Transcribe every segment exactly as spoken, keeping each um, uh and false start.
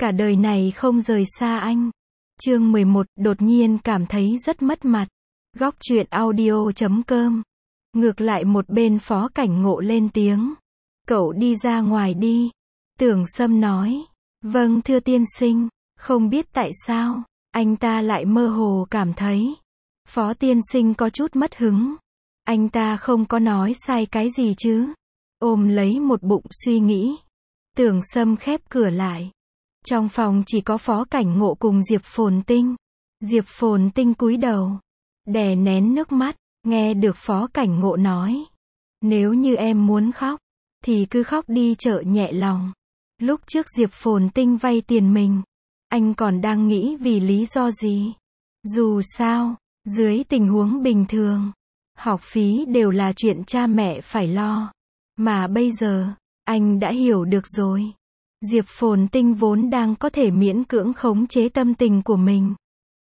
Cả đời này không rời xa anh. Chương mười một, đột nhiên cảm thấy rất mất mặt. Góc truyện audio chấm com. Ngược lại một bên Phó Cảnh Ngộ lên tiếng. Cậu đi ra ngoài đi. Tưởng Sâm nói. Vâng thưa tiên sinh. Không biết tại sao, anh ta lại mơ hồ cảm thấy. Phó tiên sinh có chút mất hứng. Anh ta không có nói sai cái gì chứ. Ôm lấy một bụng suy nghĩ. Tưởng Sâm khép cửa lại. Trong phòng chỉ có Phó Cảnh Ngộ cùng Diệp Phồn Tinh. Diệp Phồn Tinh cúi đầu, đè nén nước mắt, nghe được Phó Cảnh Ngộ nói. Nếu như em muốn khóc, thì cứ khóc đi chợ nhẹ lòng. Lúc trước Diệp Phồn Tinh vay tiền mình, anh còn đang nghĩ vì lý do gì. Dù sao, dưới tình huống bình thường, học phí đều là chuyện cha mẹ phải lo. Mà bây giờ, anh đã hiểu được rồi. Diệp Phồn Tinh vốn đang có thể miễn cưỡng khống chế tâm tình của mình.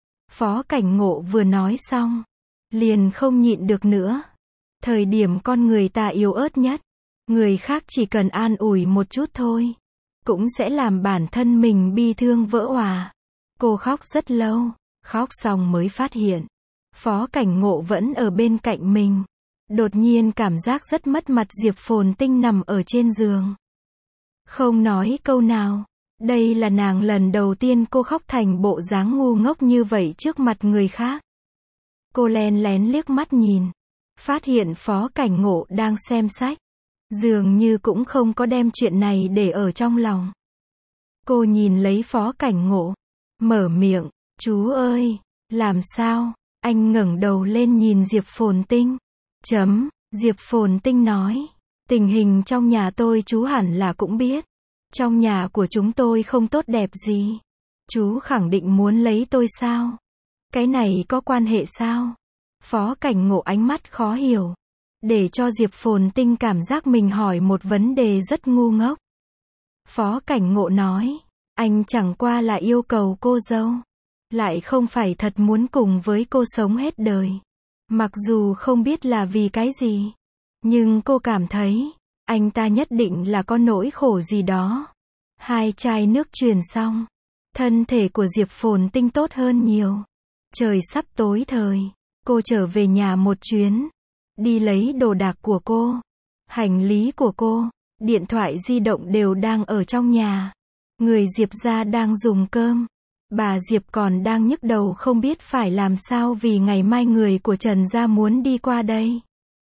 Phó Cảnh Ngộ vừa nói xong, liền không nhịn được nữa. Thời điểm con người ta yếu ớt nhất, người khác chỉ cần an ủi một chút thôi, cũng sẽ làm bản thân mình bi thương vỡ òa. Cô khóc rất lâu, khóc xong mới phát hiện, Phó Cảnh Ngộ vẫn ở bên cạnh mình. Đột nhiên cảm giác rất mất mặt. Diệp Phồn Tinh nằm ở trên giường, không nói câu nào. Đây là nàng lần đầu tiên cô khóc thành bộ dáng ngu ngốc như vậy trước mặt người khác. Cô len lén liếc mắt nhìn, phát hiện Phó Cảnh Ngộ đang xem sách, dường như cũng không có đem chuyện này để ở trong lòng. Cô nhìn lấy Phó Cảnh Ngộ, mở miệng, chú ơi, làm sao? Anh ngẩng đầu lên nhìn Diệp Phồn Tinh. Chấm, Diệp Phồn Tinh nói. Tình hình trong nhà tôi chú hẳn là cũng biết. Trong nhà của chúng tôi không tốt đẹp gì. Chú khẳng định muốn lấy tôi sao? Cái này có quan hệ sao? Phó Cảnh Ngộ ánh mắt khó hiểu, để cho Diệp Phồn Tinh cảm giác mình hỏi một vấn đề rất ngu ngốc. Phó Cảnh Ngộ nói, anh chẳng qua là yêu cầu cô dâu, lại không phải thật muốn cùng với cô sống hết đời. Mặc dù không biết là vì cái gì, nhưng cô cảm thấy, anh ta nhất định là có nỗi khổ gì đó. Hai chai nước truyền xong, thân thể của Diệp Phồn Tinh tốt hơn nhiều. Trời sắp tối thời, cô trở về nhà một chuyến, đi lấy đồ đạc của cô, hành lý của cô, điện thoại di động đều đang ở trong nhà. Người Diệp gia đang dùng cơm. Bà Diệp còn đang nhức đầu không biết phải làm sao vì ngày mai người của Trần gia muốn đi qua đây.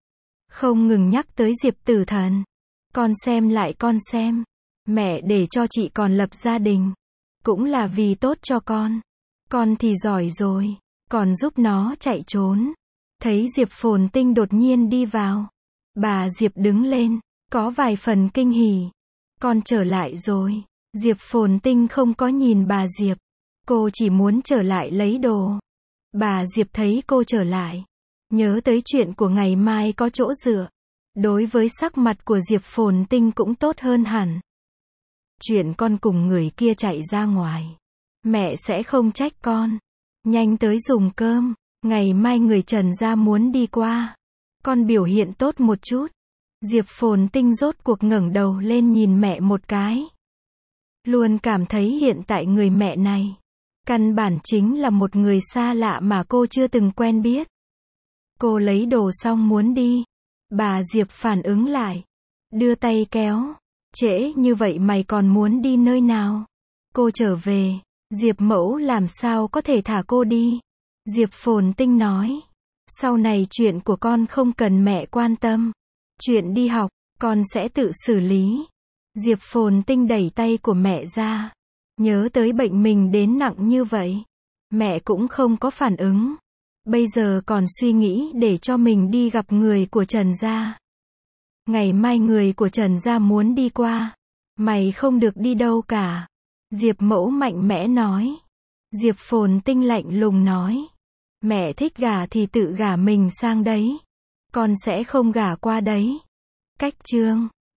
Không ngừng nhắc tới Diệp Tử Thần. Con xem lại con xem. Mẹ để cho chị còn lập gia đình, cũng là vì tốt cho con. Con thì giỏi rồi, còn giúp nó chạy trốn. Thấy Diệp Phồn Tinh đột nhiên đi vào, bà Diệp đứng lên, có vài phần kinh hỉ. Con trở lại rồi. Diệp Phồn Tinh không có nhìn bà Diệp. Cô chỉ muốn trở lại lấy đồ. Bà Diệp thấy cô trở lại, nhớ tới chuyện của ngày mai có chỗ dựa. Đối với sắc mặt của Diệp Phồn Tinh cũng tốt hơn hẳn. Chuyện con cùng người kia chạy ra ngoài, mẹ sẽ không trách con. Nhanh tới dùng cơm, ngày mai người Trần gia muốn đi qua. Con biểu hiện tốt một chút. Diệp Phồn Tinh rốt cuộc ngẩng đầu lên nhìn mẹ một cái. Luôn cảm thấy hiện tại người mẹ này, căn bản chính là một người xa lạ mà cô chưa từng quen biết. Cô lấy đồ xong muốn đi. Bà Diệp phản ứng lại, đưa tay kéo. Trễ như vậy mày còn muốn đi nơi nào? Cô trở về. Diệp mẫu làm sao có thể thả cô đi? Diệp Phồn Tinh nói, sau này chuyện của con không cần mẹ quan tâm. Chuyện đi học, con sẽ tự xử lý. Diệp Phồn Tinh đẩy tay của mẹ ra. Nhớ tới bệnh mình đến nặng như vậy, mẹ cũng không có phản ứng. Bây giờ còn suy nghĩ để cho mình đi gặp người của Trần gia. Ngày mai người của Trần gia muốn đi qua. Mày không được đi đâu cả. Diệp mẫu mạnh mẽ nói. Diệp Phồn Tinh lạnh lùng nói. Mẹ thích gả thì tự gả mình sang đấy. Con sẽ không gả qua đấy. Cách chương